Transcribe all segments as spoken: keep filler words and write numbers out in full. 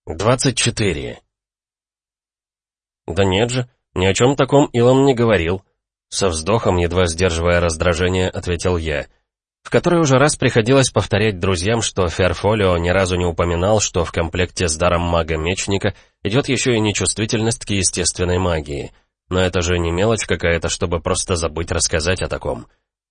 двадцать четыре. Да нет же, ни о чем таком Илон не говорил. Со вздохом, едва сдерживая раздражение, ответил я. В который уже раз приходилось повторять друзьям, что Ферфолио ни разу не упоминал, что в комплекте с даром мага-мечника идет еще и нечувствительность к естественной магии. Но это же не мелочь какая-то, чтобы просто забыть рассказать о таком.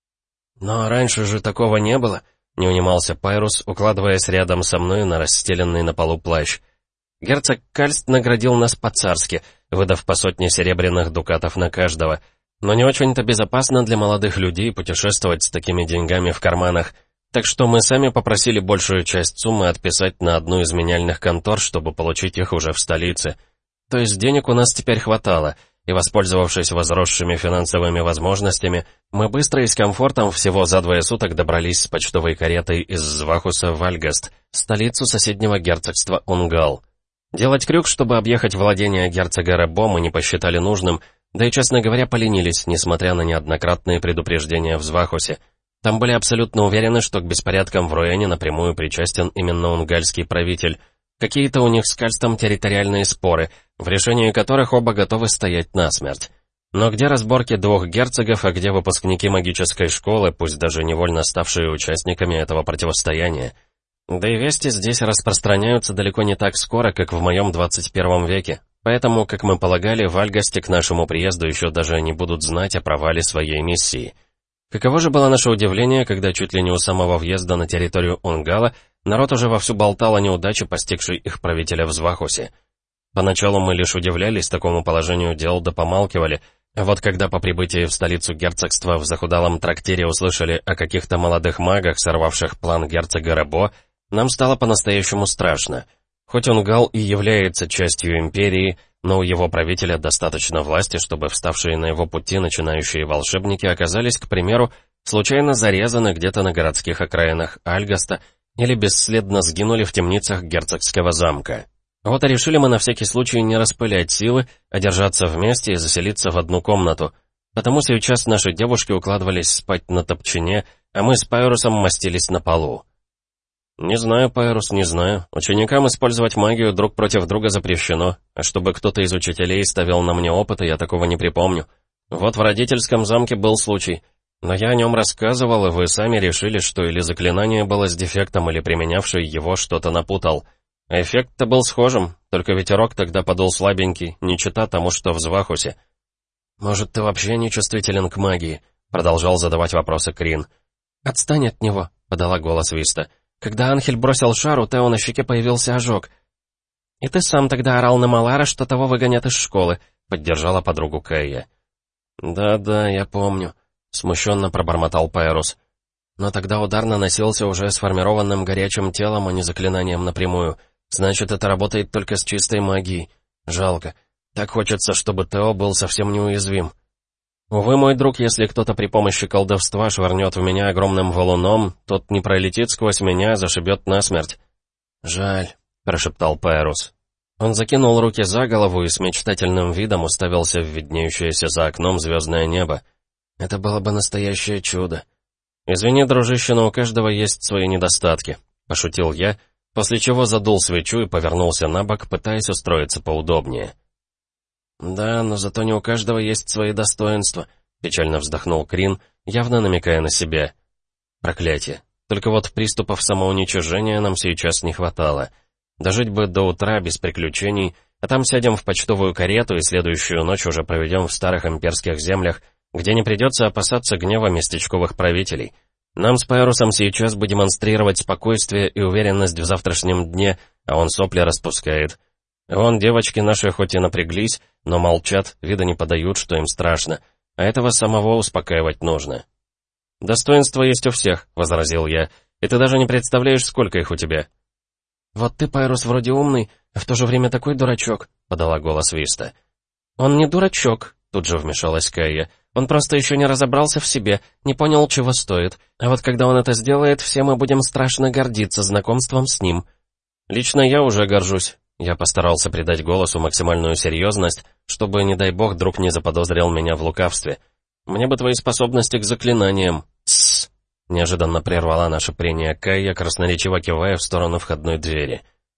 «Но раньше же такого не было», — не унимался Пайрус, укладываясь рядом со мной на расстеленный на полу плащ. «Герцог Кальст наградил нас по-царски, выдав по сотне серебряных дукатов на каждого. Но не очень-то безопасно для молодых людей путешествовать с такими деньгами в карманах, так что мы сами попросили большую часть суммы отписать на одну из меняльных контор, чтобы получить их уже в столице. То есть денег у нас теперь хватало, и, воспользовавшись возросшими финансовыми возможностями, мы быстро и с комфортом всего за двое суток добрались с почтовой каретой из Звахуса в Альгаст, столицу соседнего герцогства Унгал. Делать крюк, чтобы объехать владения герцога Ребо, мы не посчитали нужным, да и, честно говоря, поленились, несмотря на неоднократные предупреждения в Звахусе. Там были абсолютно уверены, что к беспорядкам в Руэне напрямую причастен именно унгальский правитель. Какие-то у них с Кальстом территориальные споры, в решении которых оба готовы стоять насмерть. Но где разборки двух герцогов, а где выпускники магической школы, пусть даже невольно ставшие участниками этого противостояния? Да и вести здесь распространяются далеко не так скоро, как в моем двадцать первом веке. Поэтому, как мы полагали, в Альгасте к нашему приезду еще даже не будут знать о провале своей миссии. Каково же было наше удивление, когда чуть ли не у самого въезда на территорию Унгала народ уже вовсю болтал о неудаче, постигшей их правителя в Звахусе. Поначалу мы лишь удивлялись такому положению дел да помалкивали, а вот когда по прибытии в столицу герцогства в захудалом трактире услышали о каких-то молодых магах, сорвавших план герцога Ребо, нам стало по-настоящему страшно. Хоть Унгал и является частью империи, но у его правителя достаточно власти, чтобы вставшие на его пути начинающие волшебники оказались, к примеру, случайно зарезаны где-то на городских окраинах Альгаста или бесследно сгинули в темницах герцогского замка. Вот и решили мы на всякий случай не распылять силы, а держаться вместе и заселиться в одну комнату. Потому сейчас наши девушки укладывались спать на топчине, а мы с Пайрусом мастились на полу. «Не знаю, Пайрус, не знаю. Ученикам использовать магию друг против друга запрещено, а чтобы кто-то из учителей ставил на мне опыты, я такого не припомню. Вот в родительском замке был случай, но я о нем рассказывал, и вы сами решили, что или заклинание было с дефектом, или применявший его что-то напутал. А эффект-то был схожим, только ветерок тогда подул слабенький, не чета тому, что в Звахусе». «Может, ты вообще не чувствителен к магии?» — продолжал задавать вопросы Крин. «Отстань от него», — подала голос Виста. «Когда Анхель бросил шар, у Тео на щеке появился ожог. И ты сам тогда орал на Малара, что того выгонят из школы», — поддержала подругу Кэйя. «Да-да, я помню», — смущенно пробормотал Пайрус. «Но тогда удар наносился уже сформированным горячим телом, а не заклинанием напрямую. Значит, это работает только с чистой магией. Жалко. Так хочется, чтобы Тео был совсем неуязвим». «Увы, мой друг, если кто-то при помощи колдовства швырнет в меня огромным валуном, тот не пролетит сквозь меня, а зашибет насмерть». «Жаль», — прошептал Пайрус. Он закинул руки за голову и с мечтательным видом уставился в виднеющееся за окном звездное небо. «Это было бы настоящее чудо». «Извини, дружище, но у каждого есть свои недостатки», — пошутил я, после чего задул свечу и повернулся на бок, пытаясь устроиться поудобнее. «Да, но зато не у каждого есть свои достоинства», — печально вздохнул Крин, явно намекая на себя. «Проклятие. Только вот приступов самоуничижения нам сейчас не хватало. Дожить бы до утра без приключений, а там сядем в почтовую карету и следующую ночь уже проведем в старых имперских землях, где не придется опасаться гнева местечковых правителей. Нам с Пайрусом сейчас бы демонстрировать спокойствие и уверенность в завтрашнем дне, а он сопли распускает. Вон девочки наши хоть и напряглись, но молчат, вида не подают, что им страшно, а этого самого успокаивать нужно». «Достоинства есть у всех», — возразил я, — «и ты даже не представляешь, сколько их у тебя». «Вот ты, Пайрус, вроде умный, а в то же время такой дурачок», — подала голос Виста. «Он не дурачок», — тут же вмешалась Кайя. «Он просто еще не разобрался в себе, не понял, чего стоит. А вот когда он это сделает, все мы будем страшно гордиться знакомством с ним». «Лично я уже горжусь». Я постарался придать голосу максимальную серьезность, чтобы, не дай бог, друг не заподозрил меня в лукавстве. «Мне бы твои способности к заклинаниям». «Тссс!» — неожиданно прервала наше прение Кайя, красноречиво кивая в сторону входной двери.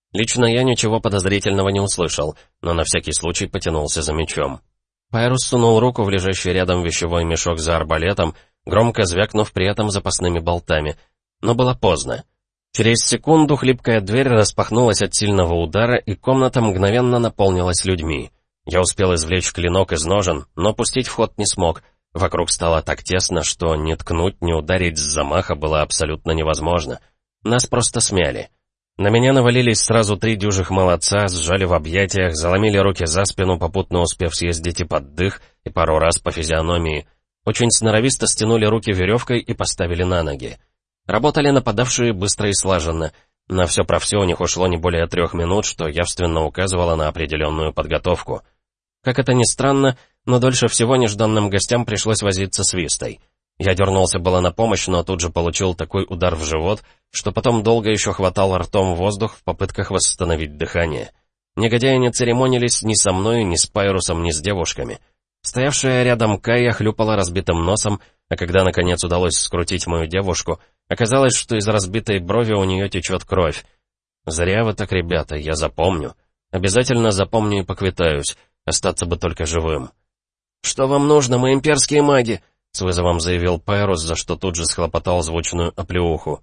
Лично я ничего подозрительного не услышал, но на всякий случай потянулся за мечом. Пайрус сунул руку в лежащий рядом вещевой мешок за арбалетом, громко звякнув при этом запасными болтами. Но было поздно. Через секунду хлипкая дверь распахнулась от сильного удара, и комната мгновенно наполнилась людьми. Я успел извлечь клинок из ножен, но пустить в ход не смог. Вокруг стало так тесно, что ни ткнуть, ни ударить с замаха было абсолютно невозможно. Нас просто смяли. На меня навалились сразу три дюжих молодца, сжали в объятиях, заломили руки за спину, попутно успев съездить и под дых, и пару раз по физиономии. Очень сноровисто стянули руки веревкой и поставили на ноги. Работали нападавшие быстро и слаженно. На все про все у них ушло не более трех минут, что явственно указывало на определенную подготовку. Как это ни странно, но дольше всего нежданным гостям пришлось возиться с Вистой. Я дернулся было на помощь, но тут же получил такой удар в живот, что потом долго еще хватал ртом воздух в попытках восстановить дыхание. Негодяи не церемонились ни со мной, ни с Пайрусом, ни с девушками. Стоявшая рядом Кая хлюпала разбитым носом, а когда наконец удалось скрутить мою девушку, оказалось, что из разбитой брови у нее течет кровь. Зря вы так, ребята, я запомню. Обязательно запомню и поквитаюсь, остаться бы только живым. «Что вам нужно, мы имперские маги?» — с вызовом заявил Пайрус, за что тут же схлопотал звучную оплеуху.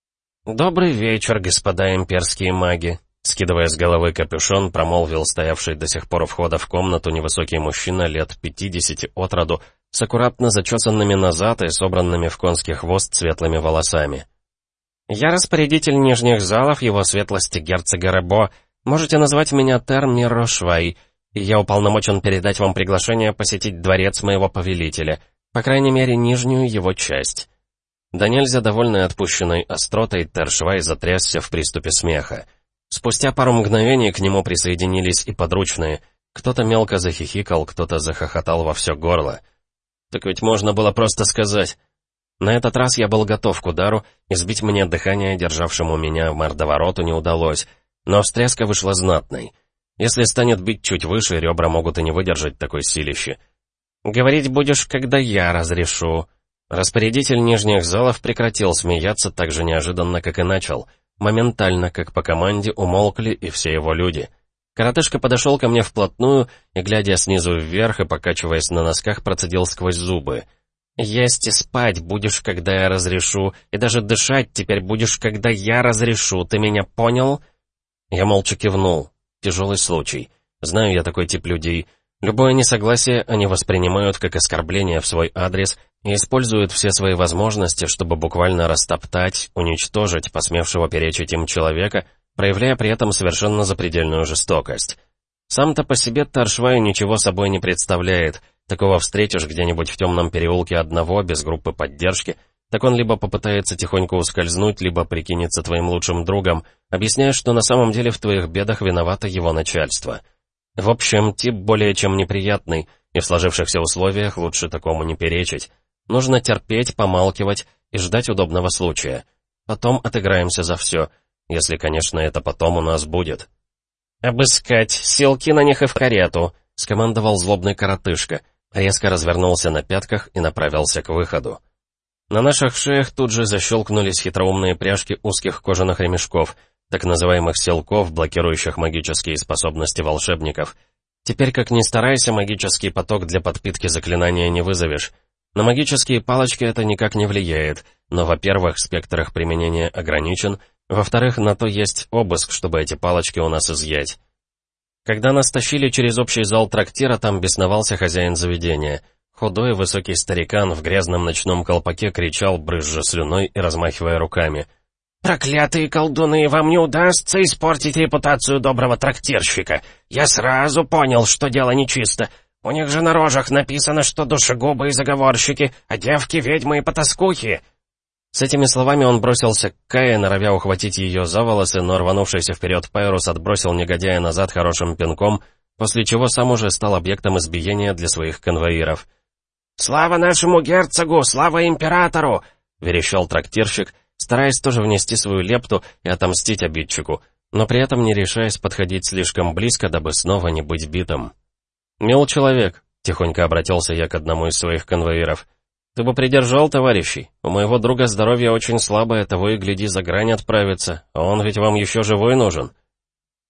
«Добрый вечер, господа имперские маги», — скидывая с головы капюшон, промолвил стоявший до сих пор у входа в комнату невысокий мужчина лет пятидесяти от роду, с аккуратно зачесанными назад и собранными в конский хвост светлыми волосами. «Я распорядитель нижних залов его светлости герцога Ребо. Можете назвать меня Термир Рошвай, и я уполномочен передать вам приглашение посетить дворец моего повелителя, по крайней мере, нижнюю его часть». Да нельзя довольный отпущенной остротой, Тершвай затрясся в приступе смеха. Спустя пару мгновений к нему присоединились и подручные. Кто-то мелко захихикал, кто-то захохотал во все горло. Так ведь можно было просто сказать. На этот раз я был готов к удару, и сбить мне дыхание, державшему меня мордовороту, не удалось, но встряска вышла знатной. Если станет бить чуть выше, ребра могут и не выдержать такой силищи. «Говорить будешь, когда я разрешу». Распорядитель нижних залов прекратил смеяться так же неожиданно, как и начал. Моментально, как по команде, умолкли и все его люди. Коротышка подошел ко мне вплотную и, глядя снизу вверх и покачиваясь на носках, процедил сквозь зубы. «Есть и спать будешь, когда я разрешу, и даже дышать теперь будешь, когда я разрешу, ты меня понял?» Я молча кивнул. Тяжелый случай. Знаю я такой тип людей. Любое несогласие они воспринимают как оскорбление в свой адрес и используют все свои возможности, чтобы буквально растоптать, уничтожить посмевшего перечить им человека, проявляя при этом совершенно запредельную жестокость. Сам-то по себе Тершвай ничего собой не представляет. Такого встретишь где-нибудь в темном переулке одного, без группы поддержки, так он либо попытается тихонько ускользнуть, либо прикинется твоим лучшим другом, объясняя, что на самом деле в твоих бедах виновато его начальство. В общем, тип более чем неприятный, и в сложившихся условиях лучше такому не перечить. Нужно терпеть, помалкивать и ждать удобного случая. Потом отыграемся за все, если, конечно, это потом у нас будет. «Обыскать, силки на них и в карету», — скомандовал злобный коротышка, резко развернулся на пятках и направился к выходу. На наших шеях тут же защелкнулись хитроумные пряжки узких кожаных ремешков, так называемых силков, блокирующих магические способности волшебников. Теперь, как ни старайся, магический поток для подпитки заклинания не вызовешь. На магические палочки это никак не влияет, но, во-первых, спектр их применения ограничен, во-вторых, на то есть обыск, чтобы эти палочки у нас изъять. Когда нас тащили через общий зал трактира, там бесновался хозяин заведения. Худой высокий старикан в грязном ночном колпаке кричал, брызжа слюной и размахивая руками. «Проклятые колдуны, вам не удастся испортить репутацию доброго трактирщика. Я сразу понял, что дело нечисто. У них же на рожах написано, что душегубы и заговорщики, а девки — ведьмы и потаскухи». С этими словами он бросился к Кае, норовя ухватить ее за волосы, но рванувшийся вперед Пайрус отбросил негодяя назад хорошим пинком, после чего сам уже стал объектом избиения для своих конвоиров. «Слава нашему герцогу! Слава императору!» — верещал трактирщик, стараясь тоже внести свою лепту и отомстить обидчику, но при этом не решаясь подходить слишком близко, дабы снова не быть битым. «Мил человек», — тихонько обратился я к одному из своих конвоиров, — «ты бы придержал товарищей. У моего друга здоровье очень слабое, того и гляди, за грань отправится, а он ведь вам еще живой нужен».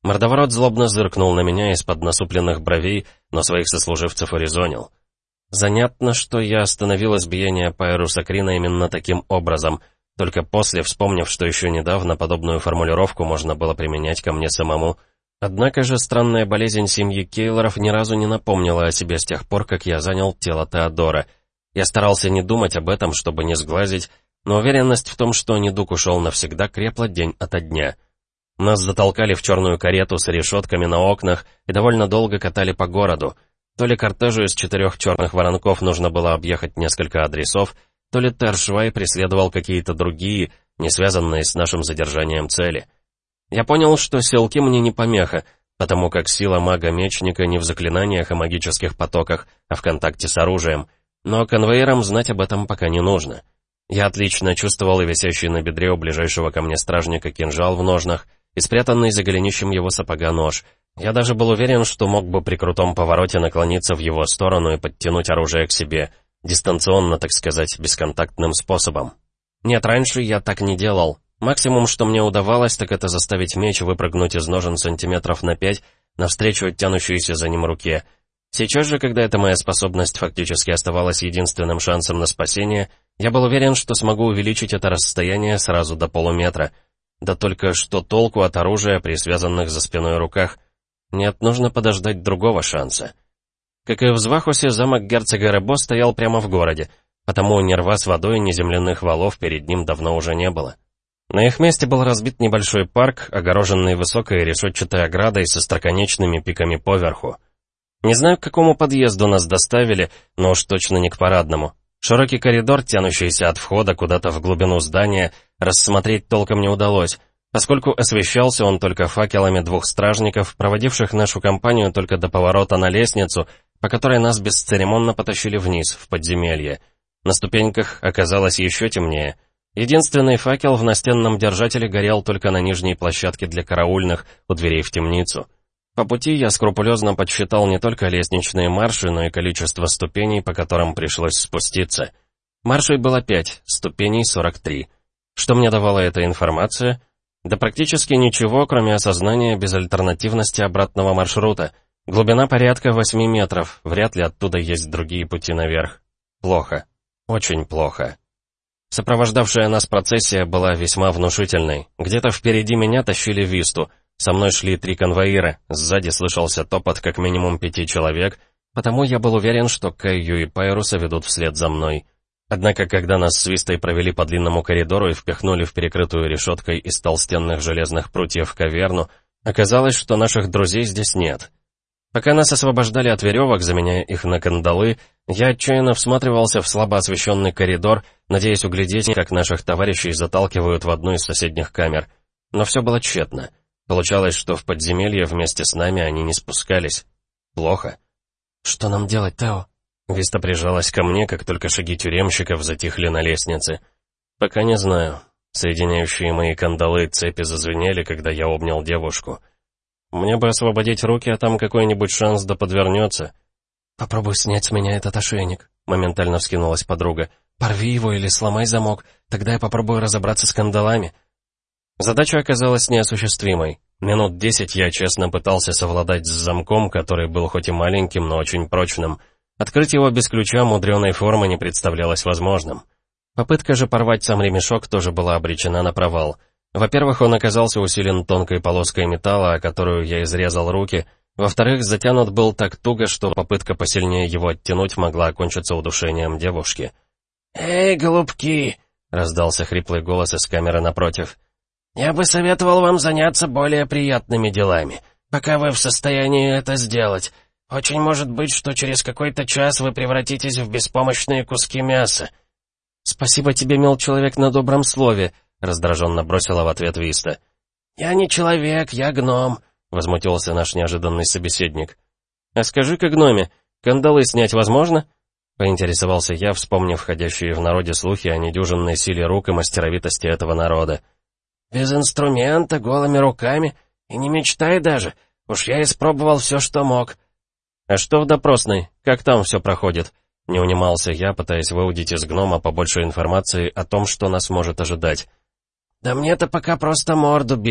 Мордоворот злобно зыркнул на меня из-под насупленных бровей, но своих сослуживцев урезонил. Занятно, что я остановил избиение Пайруса Крина именно таким образом, только после вспомнив, что еще недавно подобную формулировку можно было применять ко мне самому. Однако же странная болезнь семьи Кейлоров ни разу не напомнила о себе с тех пор, как я занял тело Теодора. Я старался не думать об этом, чтобы не сглазить, но уверенность в том, что недуг ушел навсегда, крепла день ото дня. Нас затолкали в черную карету с решетками на окнах и довольно долго катали по городу. То ли кортежу из четырех черных воронков нужно было объехать несколько адресов, то ли Тершвай преследовал какие-то другие, не связанные с нашим задержанием цели. Я понял, что селки мне не помеха, потому как сила мага-мечника не в заклинаниях и магических потоках, а в контакте с оружием, но конвоирам знать об этом пока не нужно. Я отлично чувствовал и висящий на бедре у ближайшего ко мне стражника кинжал в ножнах, и спрятанный за голенищем его сапога нож. Я даже был уверен, что мог бы при крутом повороте наклониться в его сторону и подтянуть оружие к себе, дистанционно, так сказать, бесконтактным способом. Нет, раньше я так не делал. Максимум, что мне удавалось, так это заставить меч выпрыгнуть из ножен сантиметров на пять, навстречу тянущейся за ним руке. Сейчас же, когда эта моя способность фактически оставалась единственным шансом на спасение, я был уверен, что смогу увеличить это расстояние сразу до полуметра. Да только что толку от оружия при связанных за спиной руках? Нет, нужно подождать другого шанса. Как и в Звахусе, замок герцога Ребо стоял прямо в городе, потому ни рва с водой, ни земляных валов перед ним давно уже не было. На их месте был разбит небольшой парк, огороженный высокой решетчатой оградой со остроконечными пиками поверху. Не знаю, к какому подъезду нас доставили, но уж точно не к парадному. Широкий коридор, тянущийся от входа куда-то в глубину здания, рассмотреть толком не удалось, поскольку освещался он только факелами двух стражников, проводивших нашу компанию только до поворота на лестницу, по которой нас бесцеремонно потащили вниз, в подземелье. На ступеньках оказалось еще темнее. Единственный факел в настенном держателе горел только на нижней площадке для караульных, у дверей в темницу. По пути я скрупулезно подсчитал не только лестничные марши, но и количество ступеней, по которым пришлось спуститься. Маршей было пять, ступеней сорок три. Что мне давала эта информация? Да практически ничего, кроме осознания безальтернативности обратного маршрута. Глубина порядка восьми метров, вряд ли оттуда есть другие пути наверх. Плохо. Очень плохо. Сопровождавшая нас процессия была весьма внушительной. Где-то впереди меня тащили Висту. Со мной шли три конвоира, сзади слышался топот как минимум пяти человек, потому я был уверен, что Кайю и Пайруса ведут вслед за мной. Однако, когда нас с Вистой провели по длинному коридору и впихнули в перекрытую решеткой из толстенных железных прутьев каверну, оказалось, что наших друзей здесь нет. Пока нас освобождали от веревок, заменяя их на кандалы, я отчаянно всматривался в слабо освещенный коридор, надеясь углядеть, как наших товарищей заталкивают в одну из соседних камер. Но все было тщетно. Получалось, что в подземелье вместе с нами они не спускались. Плохо. «Что нам делать, Тео?» Виста прижалась ко мне, как только шаги тюремщиков затихли на лестнице. «Пока не знаю». Соединяющие мои кандалы цепи зазвенели, когда я обнял девушку. «Мне бы освободить руки, а там какой-нибудь шанс да подвернется». «Попробуй снять с меня этот ошейник», — моментально вскинулась подруга. «Порви его или сломай замок, тогда я попробую разобраться с кандалами». Задача оказалась неосуществимой. Минут десять я честно пытался совладать с замком, который был хоть и маленьким, но очень прочным. Открыть его без ключа мудреной формы не представлялось возможным. Попытка же порвать сам ремешок тоже была обречена на провал. Во-первых, он оказался усилен тонкой полоской металла, о которую я изрезал руки. Во-вторых, затянут был так туго, что попытка посильнее его оттянуть могла окончиться удушением девушки. «Эй, голубки!» — раздался хриплый голос из камеры напротив. «Я бы советовал вам заняться более приятными делами, пока вы в состоянии это сделать. Очень может быть, что через какой-то час вы превратитесь в беспомощные куски мяса». «Спасибо тебе, мил человек, на добром слове», — раздраженно бросила в ответ Виста. «Я не человек, я гном», — возмутился наш неожиданный собеседник. «А скажи-ка, гноме, кандалы снять возможно?» — поинтересовался я, вспомнив ходящие в народе слухи о недюжинной силе рук и мастеровитости этого народа. «Без инструмента, голыми руками? И не мечтай даже. Уж я испробовал все, что мог». «А что в допросной? Как там все проходит?» Не унимался я, пытаясь выудить из гнома побольше информации о том, что нас может ожидать. «Да мне-то пока просто морду били.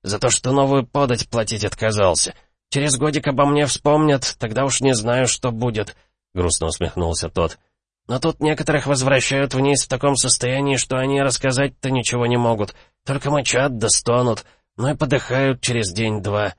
За то, что новую подать платить отказался. Через годик обо мне вспомнят, тогда уж не знаю, что будет», — грустно усмехнулся тот. «Но тут некоторых возвращают вниз в таком состоянии, что они рассказать-то ничего не могут, только мычат да стонут, ну и подыхают через день-два».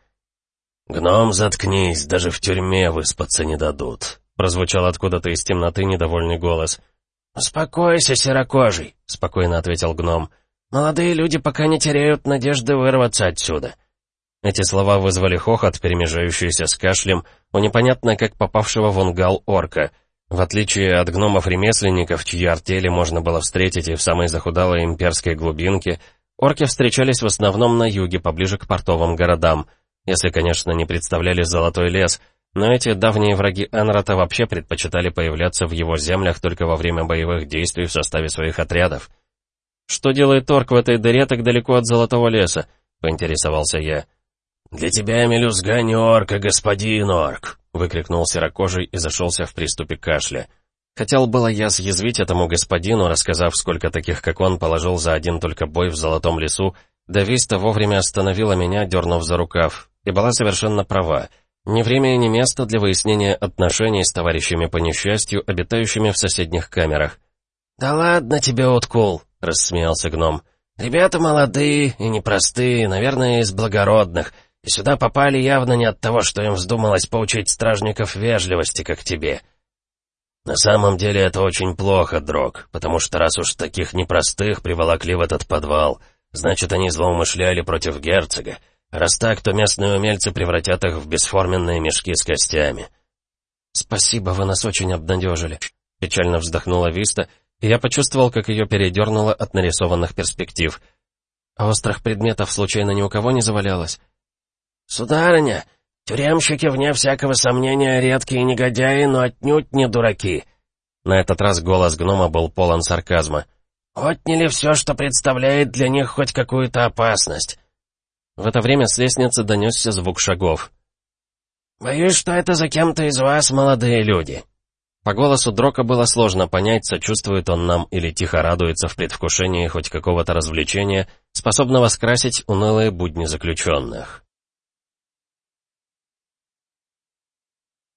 «Гном, заткнись, даже в тюрьме выспаться не дадут», — прозвучал откуда-то из темноты недовольный голос. «Успокойся, серокожий», — спокойно ответил гном. «Молодые люди пока не теряют надежды вырваться отсюда». Эти слова вызвали хохот, перемежающийся с кашлем, у непонятно как попавшего в унгал орка. В отличие от гномов-ремесленников, чьи артели можно было встретить и в самой захудалой имперской глубинке, орки встречались в основном на юге, поближе к портовым городам, если, конечно, не представляли Золотой лес, но эти давние враги Энрата вообще предпочитали появляться в его землях только во время боевых действий в составе своих отрядов. «Что делает орк в этой дыре так далеко от Золотого леса?» — поинтересовался я. «Для тебя, мелюзга, не орк, а господин орк!» — выкрикнул серокожий и зашелся в приступе кашля. Хотел было я съязвить этому господину, рассказав, сколько таких, как он, положил за один только бой в Золотом лесу, да Виста вовремя остановила меня, дернув за рукав, и была совершенно права. Ни время и ни место для выяснения отношений с товарищами по несчастью, обитающими в соседних камерах. «Да ладно тебе, Уткул!» — рассмеялся гном. «Ребята молодые и непростые, наверное, из благородных, и сюда попали явно не от того, что им вздумалось поучить стражников вежливости, как тебе». «На самом деле это очень плохо, Дрог, потому что раз уж таких непростых приволокли в этот подвал, значит, они злоумышляли против герцога. Раз так, то местные умельцы превратят их в бесформенные мешки с костями». «Спасибо, вы нас очень обнадежили», — печально вздохнула Виста, и я почувствовал, как ее передернуло от нарисованных перспектив. «А острых предметов случайно ни у кого не завалялось?» «Сударыня, тюремщики, вне всякого сомнения, редкие негодяи, но отнюдь не дураки». На этот раз голос гнома был полон сарказма. «Отняли все, что представляет для них хоть какую-то опасность». В это время с лестницы донесся звук шагов. «Боюсь, что это за кем-то из вас, молодые люди». По голосу Дрока было сложно понять, сочувствует он нам или тихо радуется в предвкушении хоть какого-то развлечения, способного скрасить унылые будни заключенных.